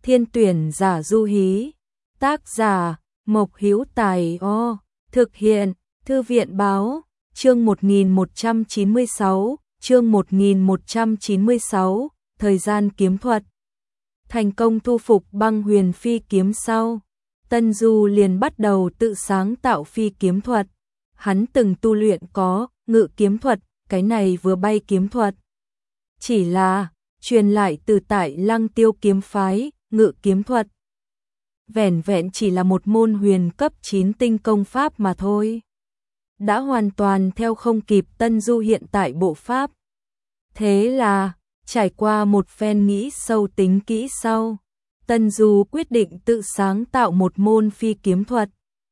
Thiên tuyển giả Du Hí. Tác giả Mộc Hữu Tài. Thực hiện Thư viện báo. Chương 1196, chương 1196, thời gian kiếm thuật. Thành công thu phục Băng Huyền phi kiếm sau, Tân Du liền bắt đầu tự sáng tạo phi kiếm thuật. Hắn từng tu luyện có ngự kiếm thuật, cái này vừa bay kiếm thuật. Chỉ là truyền lại từ tại Lăng Tiêu kiếm phái, ngự kiếm thuật. Vẻn vẹn chỉ là một môn huyền cấp 9 tinh công pháp mà thôi. Đã hoàn toàn theo không kịp Tân Du hiện tại bộ pháp. Thế là, trải qua một phen nghĩ sâu tính kỹ sau, Tân Du quyết định tự sáng tạo một môn phi kiếm thuật.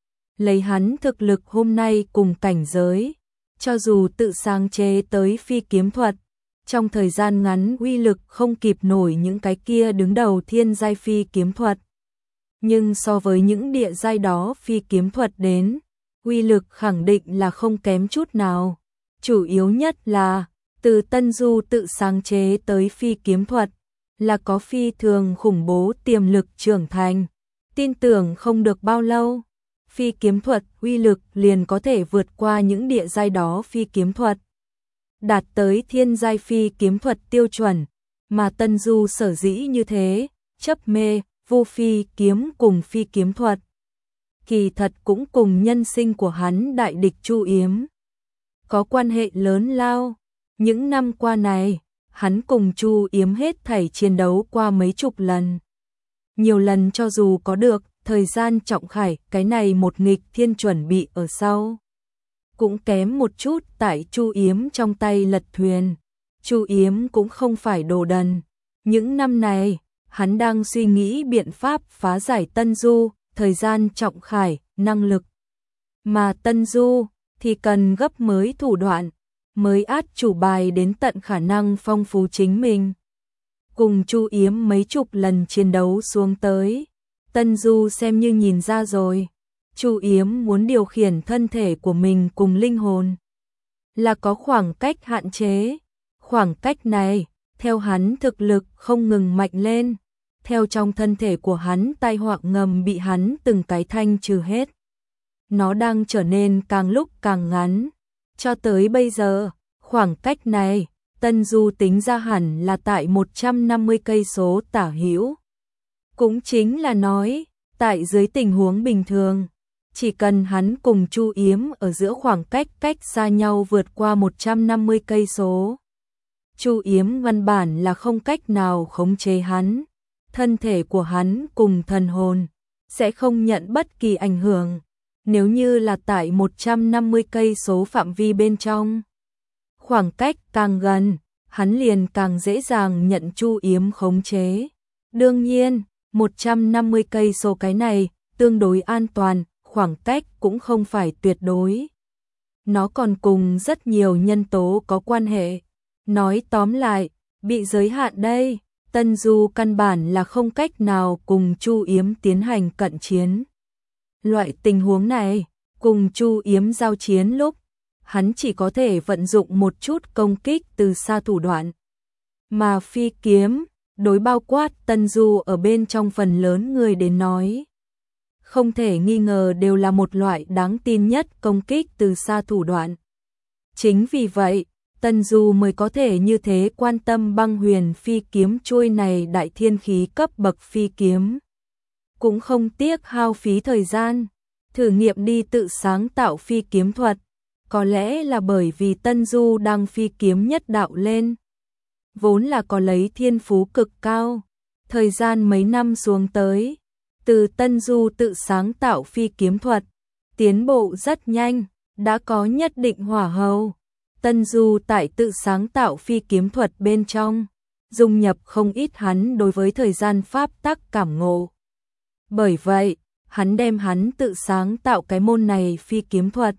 Lấy hắn thực lực hôm nay cùng cảnh giới, cho dù tự sáng chế tới phi kiếm thuật, trong thời gian ngắn uy lực không kịp nổi những cái kia đứng đầu thiên giai phi kiếm thuật. Nhưng so với những địa giai đó phi kiếm thuật đến, uy lực khẳng định là không kém chút nào. Chủ yếu nhất là, từ Tân Du tự sáng chế tới phi kiếm thuật, là có phi thường khủng bố tiềm lực trưởng thành. Tin tưởng không được bao lâu, phi kiếm thuật uy lực liền có thể vượt qua những địa giai đó phi kiếm thuật, đạt tới thiên giai phi kiếm thuật tiêu chuẩn. Mà Tân Du sở dĩ như thế, chấp mê vô phi kiếm cùng phi kiếm thuật, kỳ thật cũng cùng nhân sinh của hắn đại địch Chu Yếm có quan hệ lớn lao. Những năm qua này, hắn cùng Chu Yếm hết thảy chiến đấu qua mấy chục lần. Nhiều lần cho dù có được thời gian trọng khải cái này một nghịch thiên chuẩn bị ở sau, cũng kém một chút tại Chu Yếm trong tay lật thuyền. Chu Yếm cũng không phải đồ đần. Những năm này, hắn đang suy nghĩ biện pháp phá giải Tân Du, thời gian trọng khải, năng lực. Mà Tân Du thì cần gấp mới thủ đoạn, mới át chủ bài đến tận khả năng phong phú chính mình. Cùng Chu Yếm mấy chục lần chiến đấu xuống tới, Tân Du xem như nhìn ra rồi. Chu Yếm muốn điều khiển thân thể của mình cùng linh hồn là có khoảng cách hạn chế. Khoảng cách này, theo hắn thực lực không ngừng mạnh lên, theo trong thân thể của hắn tai họa ngầm bị hắn từng cái thanh trừ hết, nó đang trở nên càng lúc càng ngắn. Cho tới bây giờ, khoảng cách này, Tân Du tính ra hẳn là tại 150 cây số tả hữu. Cũng chính là nói, tại dưới tình huống bình thường, chỉ cần hắn cùng Chu Yếm ở giữa khoảng cách xa nhau vượt qua 150 cây số, Chu Yếm văn bản là không cách nào khống chế hắn. Thân thể của hắn cùng thần hồn sẽ không nhận bất kỳ ảnh hưởng. Nếu như là tại 150 cây số phạm vi bên trong, khoảng cách càng gần, hắn liền càng dễ dàng nhận Chu Yếm khống chế. Đương nhiên, 150 cây số cái này tương đối an toàn, khoảng cách cũng không phải tuyệt đối. Nó còn cùng rất nhiều nhân tố có quan hệ. Nói tóm lại, bị giới hạn đây, Tân Du căn bản là không cách nào cùng Chu Yếm tiến hành cận chiến. Loại tình huống này, cùng Chu Yếm giao chiến lúc, hắn chỉ có thể vận dụng một chút công kích từ xa thủ đoạn. Mà phi kiếm, đối bao quát Tân Du ở bên trong phần lớn người đến nói, không thể nghi ngờ đều là một loại đáng tin nhất công kích từ xa thủ đoạn. Chính vì vậy, Tân Du mới có thể như thế quan tâm Băng Huyền phi kiếm chuôi này đại thiên khí cấp bậc phi kiếm. Cũng không tiếc hao phí thời gian, thử nghiệm đi tự sáng tạo phi kiếm thuật. Có lẽ là bởi vì Tân Du đang phi kiếm nhất đạo lên, vốn là có lấy thiên phú cực cao. Thời gian mấy năm xuống tới, từ Tân Du tự sáng tạo phi kiếm thuật, tiến bộ rất nhanh, đã có nhất định hỏa hầu. Tân Du tại tự sáng tạo phi kiếm thuật bên trong, dung nhập không ít hắn đối với thời gian pháp tắc cảm ngộ. Bởi vậy, hắn đem hắn tự sáng tạo cái môn này phi kiếm thuật,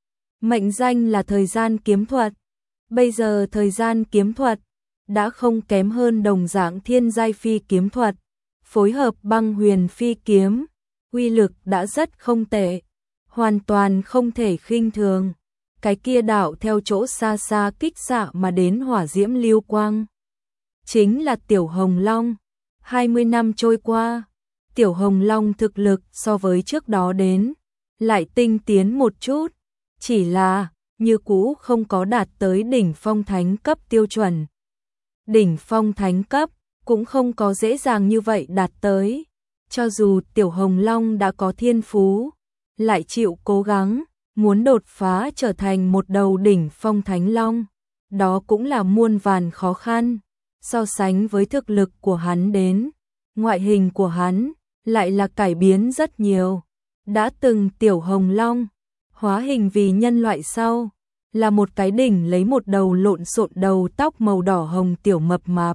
mệnh danh là thời gian kiếm thuật. Bây giờ thời gian kiếm thuật đã không kém hơn đồng dạng thiên giai phi kiếm thuật, phối hợp Băng Huyền phi kiếm, uy lực đã rất không tệ, hoàn toàn không thể khinh thường. Cái kia đạo theo chỗ xa xa kích xạ mà đến hỏa diễm lưu quang, chính là Tiểu Hồng Long. 20 năm trôi qua, Tiểu Hồng Long thực lực so với trước đó đến, lại tinh tiến một chút, chỉ là như cũ không có đạt tới đỉnh phong thánh cấp tiêu chuẩn. Đỉnh phong thánh cấp cũng không có dễ dàng như vậy đạt tới, cho dù Tiểu Hồng Long đã có thiên phú, lại chịu cố gắng, muốn đột phá trở thành một đầu đỉnh phong thánh long, đó cũng là muôn vàn khó khăn. So sánh với thực lực của hắn đến, ngoại hình của hắn lại là cải biến rất nhiều. Đã từng Tiểu Hồng Long hóa hình vì nhân loại sau, là một cái đỉnh lấy một đầu lộn xộn đầu tóc màu đỏ hồng tiểu mập mạp.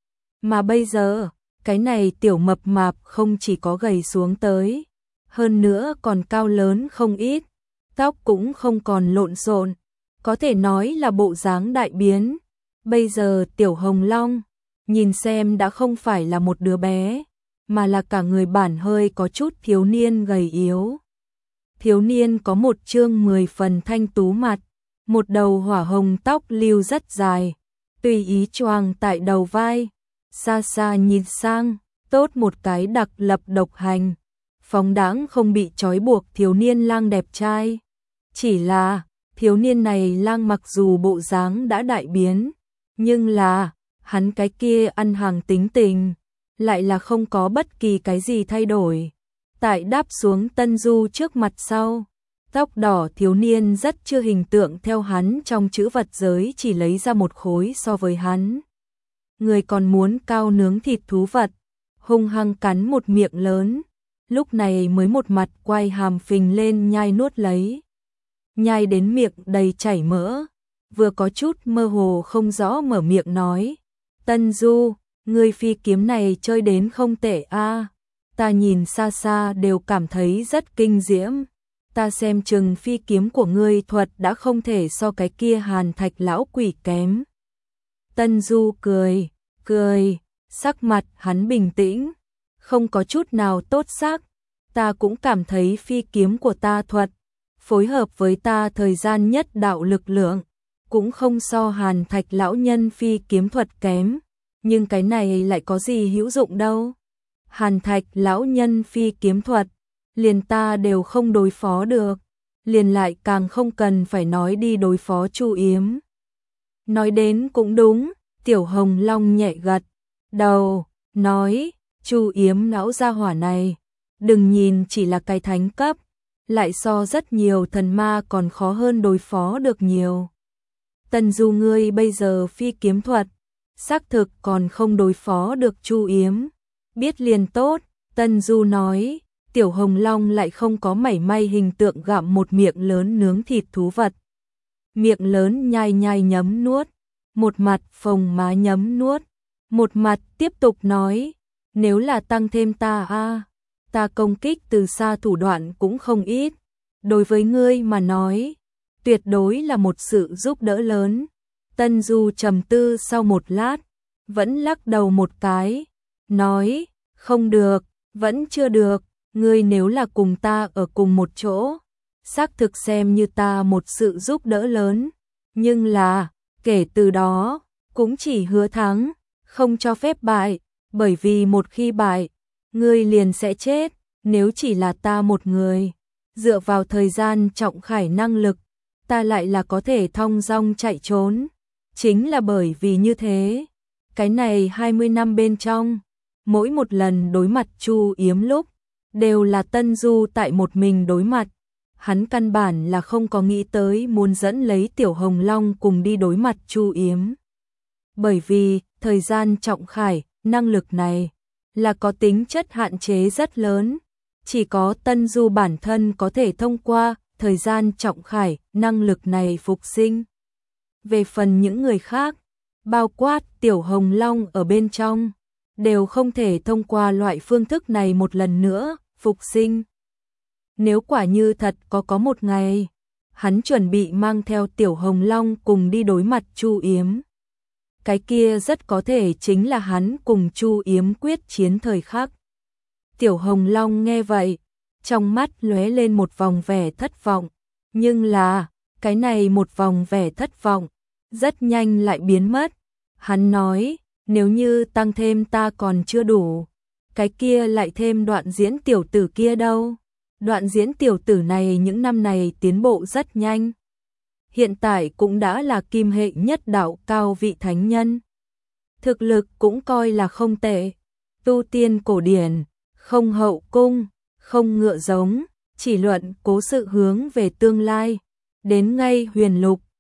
Mà bây giờ, cái này tiểu mập mạp không chỉ có gầy xuống tới, hơn nữa còn cao lớn không ít, tóc cũng không còn lộn xộn, có thể nói là bộ dáng đại biến. Bây giờ Tiểu Hồng Long, nhìn xem đã không phải là một đứa bé, mà là cả người bản hơi có chút thiếu niên gầy yếu. Thiếu niên có một trương 10 phần thanh tú mặt, một đầu hỏa hồng tóc lưu rất dài, tùy ý choàng tại đầu vai, xa xa nhìn sang, tốt một cái đặc lập độc hành, phóng đãng không bị trói buộc thiếu niên lang đẹp trai. Chỉ là, thiếu niên này lang mặc dù bộ dáng đã đại biến, nhưng là, hắn cái kia ăn hàng tính tình, lại là không có bất kỳ cái gì thay đổi. Tại đáp xuống Tân Du trước mặt sau, tóc đỏ thiếu niên rất chưa hình tượng theo hắn trong chữ vật giới chỉ lấy ra một khối so với hắn. Người còn muốn cao nướng thịt thú vật, hung hăng cắn một miệng lớn, lúc này mới một mặt quay hàm phình lên nhai nuốt lấy. Nhai đến miệng đầy chảy mỡ, vừa có chút mơ hồ không rõ mở miệng nói, Tân Du, ngươi phi kiếm này chơi đến không tệ a, ta nhìn xa xa đều cảm thấy rất kinh diễm, ta xem chừng phi kiếm của ngươi thuật đã không thể so cái kia Hàn Thạch lão quỷ kém. Tân Du cười, sắc mặt hắn bình tĩnh, không có chút nào tốt sắc, ta cũng cảm thấy phi kiếm của ta thuật, phối hợp với ta thời gian nhất đạo lực lượng, cũng không so Hàn Thạch lão nhân phi kiếm thuật kém, nhưng cái này lại có gì hữu dụng đâu. Hàn Thạch lão nhân phi kiếm thuật, liền ta đều không đối phó được, liền lại càng không cần phải nói đi đối phó Chu Yếm. Nói đến cũng đúng, Tiểu Hồng Long nhẹ gật đầu, nói, Chu Yếm lão gia hỏa này, đừng nhìn chỉ là cái thánh cấp, lại so rất nhiều thần ma còn khó hơn đối phó được nhiều. Tần Du ngươi bây giờ phi kiếm thuật, xác thực còn không đối phó được Chu Yếm, biết liền tốt. Tần Du nói, Tiểu Hồng Long lại không có mảy may hình tượng gặm một miệng lớn nướng thịt thú vật. Miệng lớn nhai nhai nhấm nuốt, một mặt phồng má nhấm nuốt, một mặt tiếp tục nói, nếu là tăng thêm ta ta công kích từ xa thủ đoạn cũng không ít, đối với ngươi mà nói, tuyệt đối là một sự giúp đỡ lớn. Tân Du trầm tư sau một lát, vẫn lắc đầu một cái, nói, không được, vẫn chưa được, ngươi nếu là cùng ta ở cùng một chỗ, xác thực xem như ta một sự giúp đỡ lớn, nhưng là, kể từ đó, cũng chỉ hứa thắng, không cho phép bại, bởi vì một khi bại, ngươi liền sẽ chết, nếu chỉ là ta một người, dựa vào thời gian trọng khải năng lực, ta lại là có thể thong dong chạy trốn, chính là bởi vì như thế, cái này 20 năm bên trong, mỗi một lần đối mặt Chu Yếm lúc, đều là Tân Du tại một mình đối mặt, hắn căn bản là không có nghĩ tới muốn dẫn lấy Tiểu Hồng Long cùng đi đối mặt Chu Yếm. Bởi vì, thời gian trọng khải, năng lực này, là có tính chất hạn chế rất lớn, chỉ có Tân Du bản thân có thể thông qua thời gian trọng khải, năng lực này phục sinh. Về phần những người khác, bao quát Tiểu Hồng Long ở bên trong, đều không thể thông qua loại phương thức này một lần nữa, phục sinh. Nếu quả như thật có một ngày, hắn chuẩn bị mang theo Tiểu Hồng Long cùng đi đối mặt Chu Yếm. Cái kia rất có thể chính là hắn cùng Chu Yếm quyết chiến thời khắc. Tiểu Hồng Long nghe vậy, trong mắt lóe lên một vòng vẻ thất vọng, nhưng là, cái này một vòng vẻ thất vọng, rất nhanh lại biến mất. Hắn nói, Nếu như tăng thêm ta còn chưa đủ, cái kia lại thêm Đoạn Diễn tiểu tử kia đâu. Đoạn Diễn tiểu tử này những năm này tiến bộ rất nhanh. Hiện tại cũng đã là kim hệ nhất đạo cao vị thánh nhân. Thực lực cũng coi là không tệ. Tu tiên cổ điển, không hậu cung, không ngựa giống, chỉ luận cố sự hướng về tương lai. Đến ngay huyền lục,